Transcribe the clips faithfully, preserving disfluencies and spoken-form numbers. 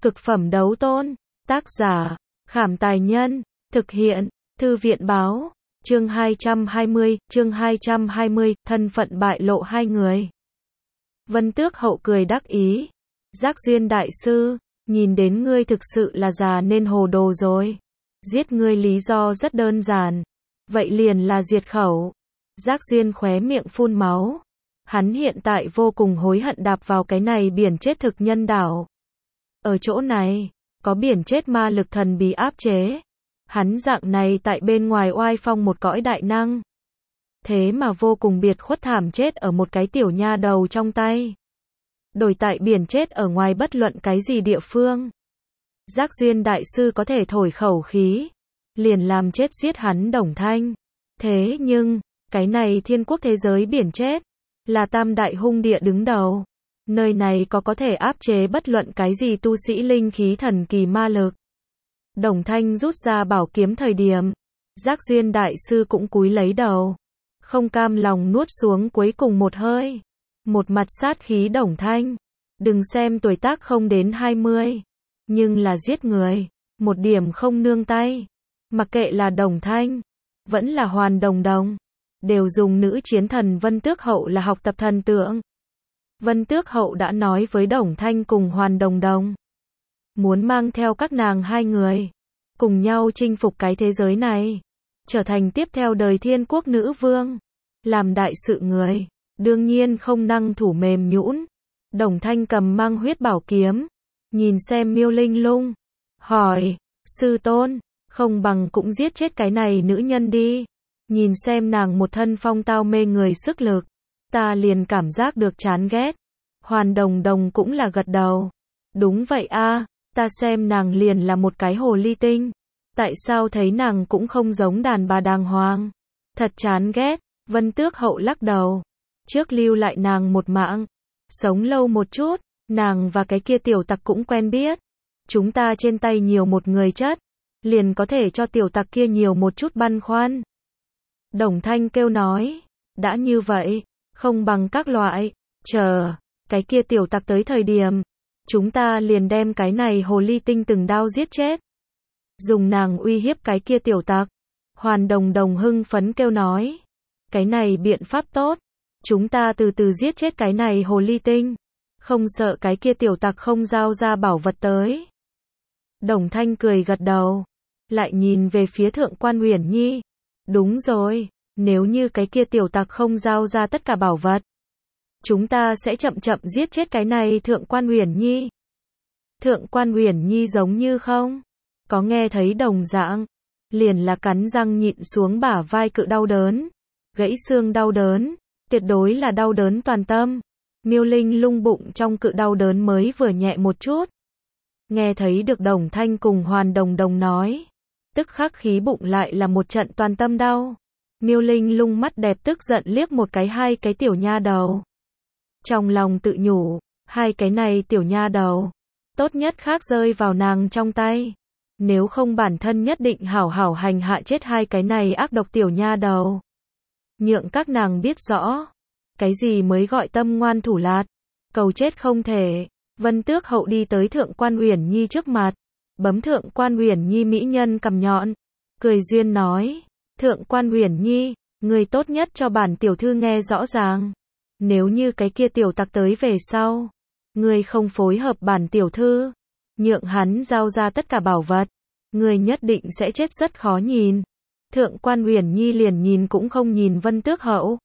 Cực phẩm đấu tôn. Tác giả, Khảm Tài Nhân. Thực hiện, Thư viện Báo. Chương hai trăm hai mươi, chương hai trăm hai mươi, thân phận bại lộ hai người. Vân Tước Hậu cười đắc ý. Giác Duyên đại sư, nhìn đến ngươi thực sự là già nên hồ đồ rồi. Giết ngươi lý do rất đơn giản. Vậy liền là diệt khẩu. Giác Duyên khóe miệng phun máu. Hắn hiện tại vô cùng hối hận đạp vào cái này biển chết thực nhân đảo. Ở chỗ này, có biển chết ma lực thần bí áp chế. Hắn dạng này tại bên ngoài oai phong một cõi đại năng. Thế mà vô cùng biệt khuất thảm chết ở một cái tiểu nha đầu trong tay. Đổi tại biển chết ở ngoài bất luận cái gì địa phương. Giác Duyên đại sư có thể thổi khẩu khí. Liền làm chết giết hắn Đồng Thanh. Thế nhưng, cái này thiên quốc thế giới biển chết. Là tam đại hung địa đứng đầu. Nơi này có có thể áp chế bất luận cái gì tu sĩ linh khí thần kỳ ma lực. Đồng Thanh rút ra bảo kiếm thời điểm. Giác Duyên đại sư cũng cúi lấy đầu. Không cam lòng nuốt xuống cuối cùng một hơi. Một mặt sát khí Đồng Thanh. Đừng xem tuổi tác không đến hai mươi. Nhưng là giết người. Một điểm không nương tay. Mặc kệ là Đồng Thanh. Vẫn là Hoàn Đồng Đồng. Đều dùng nữ chiến thần Vân Tước Hậu là học tập thần tượng. Vân Tước Hậu đã nói với Đồng Thanh cùng Hoàn Đồng Đồng. Muốn mang theo các nàng hai người. Cùng nhau chinh phục cái thế giới này. Trở thành tiếp theo đời thiên quốc nữ vương. Làm đại sự người. Đương nhiên không năng thủ mềm nhũn. Đồng Thanh cầm mang huyết bảo kiếm. Nhìn xem Miêu Linh Lung. Hỏi. Sư tôn. Không bằng cũng giết chết cái này nữ nhân đi. Nhìn xem nàng một thân phong tao mê người sức lực. Ta liền cảm giác được chán ghét. Hoàn Đồng Đồng cũng là gật đầu. Đúng vậy a, ta xem nàng liền là một cái hồ ly tinh. Tại sao thấy nàng cũng không giống đàn bà đàng hoàng. Thật chán ghét. Vân Tước Hậu lắc đầu. Trước lưu lại nàng một mạng. Sống lâu một chút. Nàng và cái kia tiểu tặc cũng quen biết. Chúng ta trên tay nhiều một người chất. Liền có thể cho tiểu tặc kia nhiều một chút băn khoăn. Đồng Thanh kêu nói. Đã như vậy. Không bằng các loại. Chờ. Cái kia tiểu tặc tới thời điểm. Chúng ta liền đem cái này hồ ly tinh từng đao giết chết. Dùng nàng uy hiếp cái kia tiểu tặc. Hoàn Đồng Đồng hưng phấn kêu nói. Cái này biện pháp tốt. Chúng ta từ từ giết chết cái này hồ ly tinh. Không sợ cái kia tiểu tặc không giao ra bảo vật tới. Đồng Thanh cười gật đầu. Lại nhìn về phía Thượng Quan Uyển Nhi. Đúng rồi. Nếu như cái kia tiểu tặc không giao ra tất cả bảo vật. Chúng ta sẽ chậm chậm giết chết cái này Thượng Quan Uyển Nhi. Thượng Quan Uyển Nhi giống như không. Có nghe thấy đồng dạng. Liền là cắn răng nhịn xuống bả vai cự đau đớn. Gãy xương đau đớn. Tuyệt đối là đau đớn toàn tâm. Miêu Linh Lung bụng trong cự đau đớn mới vừa nhẹ một chút. Nghe thấy được Đồng Thanh cùng Hoàn Đồng Đồng nói. Tức khắc khí bụng lại là một trận toàn tâm đau. Miêu Linh Lung mắt đẹp tức giận liếc một cái hai cái tiểu nha đầu. Trong lòng tự nhủ, hai cái này tiểu nha đầu. Tốt nhất khác rơi vào nàng trong tay. Nếu không bản thân nhất định hảo hảo hành hạ chết hai cái này ác độc tiểu nha đầu. Nhượng các nàng biết rõ. Cái gì mới gọi tâm ngoan thủ lạt. Cầu chết không thể. Vân Tước Hậu đi tới Thượng Quan Uyển Nhi trước mặt. Bấm Thượng Quan Uyển Nhi mỹ nhân cằm nhọn. Cười duyên nói. Thượng Quan Uyển Nhi, người tốt nhất cho bản tiểu thư nghe rõ ràng. Nếu như cái kia tiểu tặc tới về sau. Người không phối hợp bản tiểu thư. Nhượng hắn giao ra tất cả bảo vật. Người nhất định sẽ chết rất khó nhìn. Thượng Quan Uyển Nhi liền nhìn cũng không nhìn Vân Tước Hậu.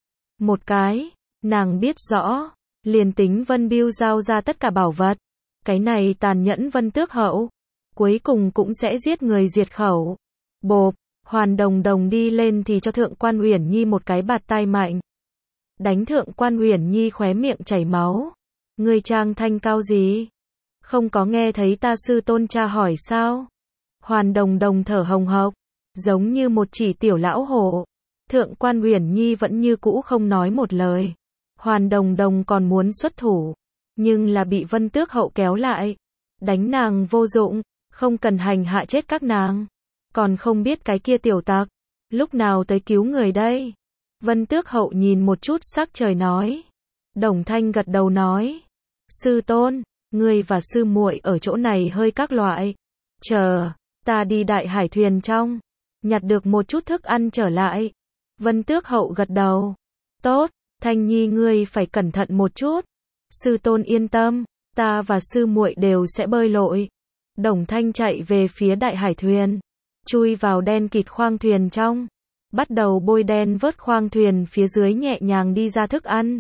Một cái, nàng biết rõ. Liền tính Vân Biêu giao ra tất cả bảo vật. Cái này tàn nhẫn Vân Tước Hậu. Cuối cùng cũng sẽ giết người diệt khẩu. Bộp. Hoàn Đồng Đồng đi lên thì cho Thượng Quan Uyển Nhi một cái bạt tai mạnh. Đánh Thượng Quan Uyển Nhi khóe miệng chảy máu. Ngươi trang thanh cao gì? Không có nghe thấy ta sư tôn cha hỏi sao? Hoàn Đồng Đồng thở hồng hộc. Giống như một chỉ tiểu lão hổ. Thượng Quan Uyển Nhi vẫn như cũ không nói một lời. Hoàn Đồng Đồng còn muốn xuất thủ. Nhưng là bị Vân Tước Hậu kéo lại. Đánh nàng vô dụng. Không cần hành hạ chết các nàng. Còn không biết cái kia tiểu tặc. Lúc nào tới cứu người đây? Vân Tước Hậu nhìn một chút sắc trời nói. Đồng Thanh gật đầu nói. Sư tôn, ngươi và sư muội ở chỗ này hơi các loại. Chờ, ta đi đại hải thuyền trong, nhặt được một chút thức ăn trở lại. Vân Tước Hậu gật đầu. Tốt, Thanh Nhi ngươi phải cẩn thận một chút. Sư tôn yên tâm, ta và sư muội đều sẽ bơi lội. Đồng Thanh chạy về phía đại hải thuyền, chui vào đen kịt khoang thuyền trong, bắt đầu bôi đen vớt khoang thuyền phía dưới nhẹ nhàng đi ra thức ăn.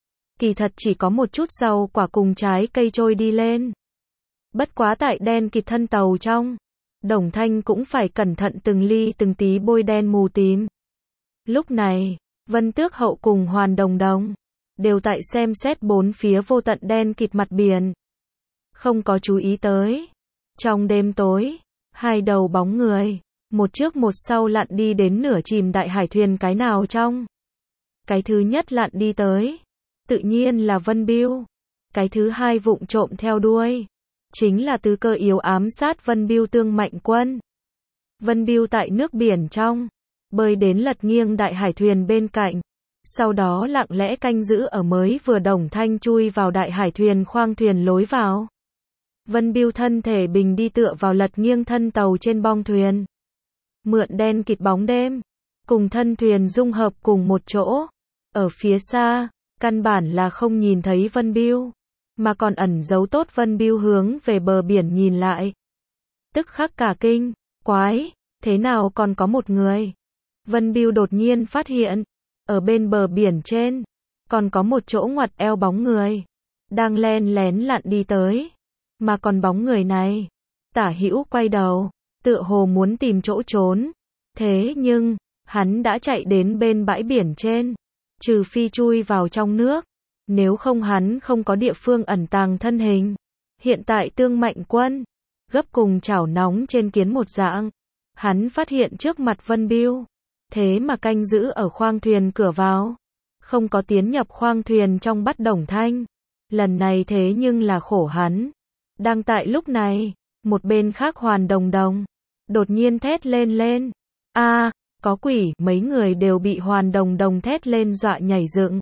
Kỳ thật chỉ có một chút rau quả cùng trái cây trôi đi lên. Bất quá tại đen kịt thân tàu trong, Đồng Thanh cũng phải cẩn thận từng ly từng tí bôi đen mù tím. Lúc này, Vân Tước Hậu cùng Hoàn Đồng Đồng đều tại xem xét bốn phía vô tận đen kịt mặt biển. Không có chú ý tới. Trong đêm tối, hai đầu bóng người, một trước một sau lặn đi đến nửa chìm đại hải thuyền cái nào trong. Cái thứ nhất lặn đi tới, tự nhiên là Vân Bưu. Cái thứ hai vụng trộm theo đuôi, chính là tứ cơ yếu ám sát Vân Bưu Tương Mạnh Quân. Vân Bưu tại nước biển trong, bơi đến lật nghiêng đại hải thuyền bên cạnh, sau đó lặng lẽ canh giữ ở mới vừa Đồng Thanh chui vào đại hải thuyền khoang thuyền lối vào. Vân Bưu thân thể bình đi tựa vào lật nghiêng thân tàu trên bong thuyền. Mượn đen kịt bóng đêm, cùng thân thuyền dung hợp cùng một chỗ. Ở phía xa, căn bản là không nhìn thấy Vân Bưu, mà còn ẩn giấu tốt Vân Bưu hướng về bờ biển nhìn lại. Tức khắc cả kinh, quái, thế nào còn có một người. Vân Bưu đột nhiên phát hiện, ở bên bờ biển trên, còn có một chỗ ngoặt eo bóng người, đang len lén lặn đi tới. Mà còn bóng người này, tả hữu quay đầu, tựa hồ muốn tìm chỗ trốn. Thế nhưng, hắn đã chạy đến bên bãi biển trên, trừ phi chui vào trong nước, nếu không hắn không có địa phương ẩn tàng thân hình. Hiện tại Tương Mạnh Quân, gấp cùng chảo nóng trên kiến một dạng, hắn phát hiện trước mặt Vân Bưu, thế mà canh giữ ở khoang thuyền cửa vào, không có tiến nhập khoang thuyền trong bắt Đồng Thanh. Lần này thế nhưng là khổ hắn. Đang tại lúc này, một bên khác Hoàn Đồng Đồng đột nhiên thét lên lên. A, à, có quỷ, mấy người đều bị Hoàn Đồng Đồng thét lên dọa nhảy dựng.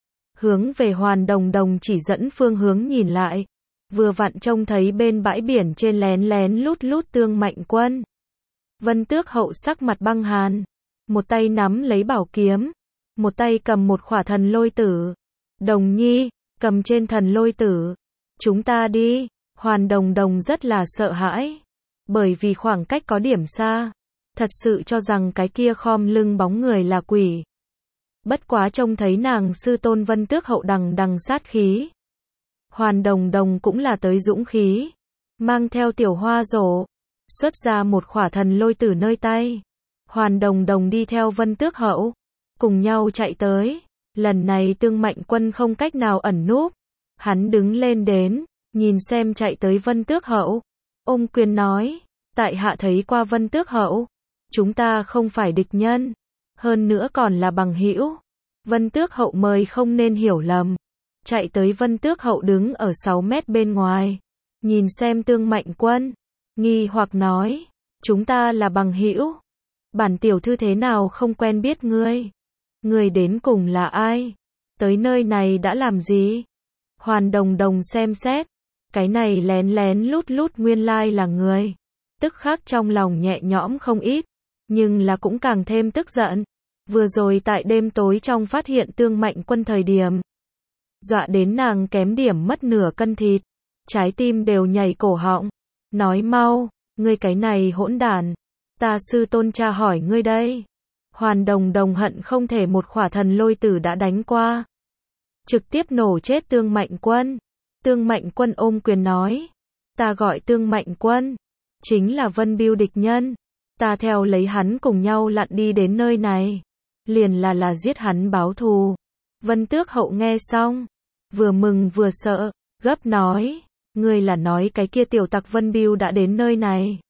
Hướng về Hoàn Đồng Đồng chỉ dẫn phương hướng nhìn lại, vừa vặn trông thấy bên bãi biển trên lén lén lút lút Tương Mạnh Quân. Vân Tước Hậu sắc mặt băng hàn, một tay nắm lấy bảo kiếm, một tay cầm một khỏa thần lôi tử. Đồng Nhi, cầm trên thần lôi tử, chúng ta đi. Hoàn Đồng Đồng rất là sợ hãi, bởi vì khoảng cách có điểm xa, thật sự cho rằng cái kia khom lưng bóng người là quỷ. Bất quá trông thấy nàng sư tôn Vân Tước Hậu đằng đằng sát khí. Hoàn Đồng Đồng cũng là tới dũng khí, mang theo tiểu hoa rổ, xuất ra một khỏa thần lôi tử nơi tay. Hoàn Đồng Đồng đi theo Vân Tước Hậu, cùng nhau chạy tới. Lần này Tương Mạnh Quân không cách nào ẩn núp, hắn đứng lên đến, nhìn xem chạy tới Vân Tước Hậu, ôm quyền nói, tại hạ thấy qua Vân Tước Hậu, chúng ta không phải địch nhân, hơn nữa còn là bằng hữu. Vân Tước Hậu mời không nên hiểu lầm. Chạy tới Vân Tước Hậu đứng ở sáu mét bên ngoài, nhìn xem Tương Mạnh Quân, nghi hoặc nói, chúng ta là bằng hữu. Bản tiểu thư thế nào không quen biết ngươi? Ngươi đến cùng là ai? Tới nơi này đã làm gì? Hoàn Đồng Đồng xem xét, cái này lén lén lút lút nguyên lai là người. Tức khắc trong lòng nhẹ nhõm không ít, nhưng là cũng càng thêm tức giận. Vừa rồi tại đêm tối trong phát hiện Tương Mạnh Quân thời điểm, dọa đến nàng kém điểm mất nửa cân thịt, trái tim đều nhảy cổ họng. Nói mau, ngươi cái này hỗn đản, ta sư tôn cha hỏi ngươi đây. Hoàn Đồng Đồng hận không thể một khỏa thần lôi tử đã đánh qua, trực tiếp nổ chết Tương Mạnh Quân. Tương Mạnh Quân ôm quyền nói, ta gọi Tương Mạnh Quân, chính là Vân Bưu địch nhân, ta theo lấy hắn cùng nhau lặn đi đến nơi này, liền là là giết hắn báo thù. Vân Tước Hậu nghe xong, vừa mừng vừa sợ, gấp nói, ngươi là nói cái kia tiểu tặc Vân Bưu đã đến nơi này.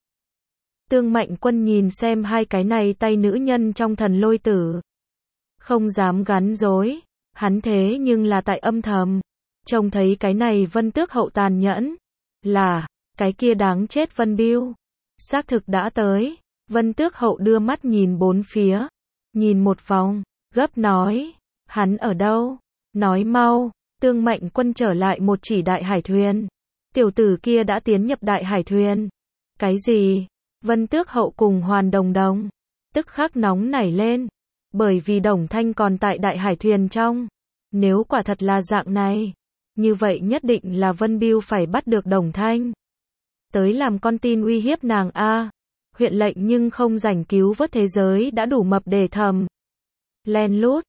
Tương Mạnh Quân nhìn xem hai cái này tay nữ nhân trong thần lôi tử, không dám gắn dối, hắn thế nhưng là tại âm thầm, trông thấy cái này Vân Tước Hậu tàn nhẫn, là, cái kia đáng chết Vân Bưu, xác thực đã tới. Vân Tước Hậu đưa mắt nhìn bốn phía, nhìn một vòng, gấp nói, hắn ở đâu? Nói mau. Tương Mạnh Quân trở lại một chỉ đại hải thuyền, Tiểu tử kia đã tiến nhập đại hải thuyền. Cái gì? Vân Tước Hậu cùng Hoàn Đồng Đồng tức khắc nóng nảy lên, bởi vì Đồng Thanh còn tại đại hải thuyền trong. Nếu quả thật là dạng này, như vậy nhất định là Vân Bưu phải bắt được Đồng Thanh tới làm con tin uy hiếp nàng a. Huyện lệnh nhưng không rảnh cứu vớt thế giới đã đủ mập để thầm. Len lút,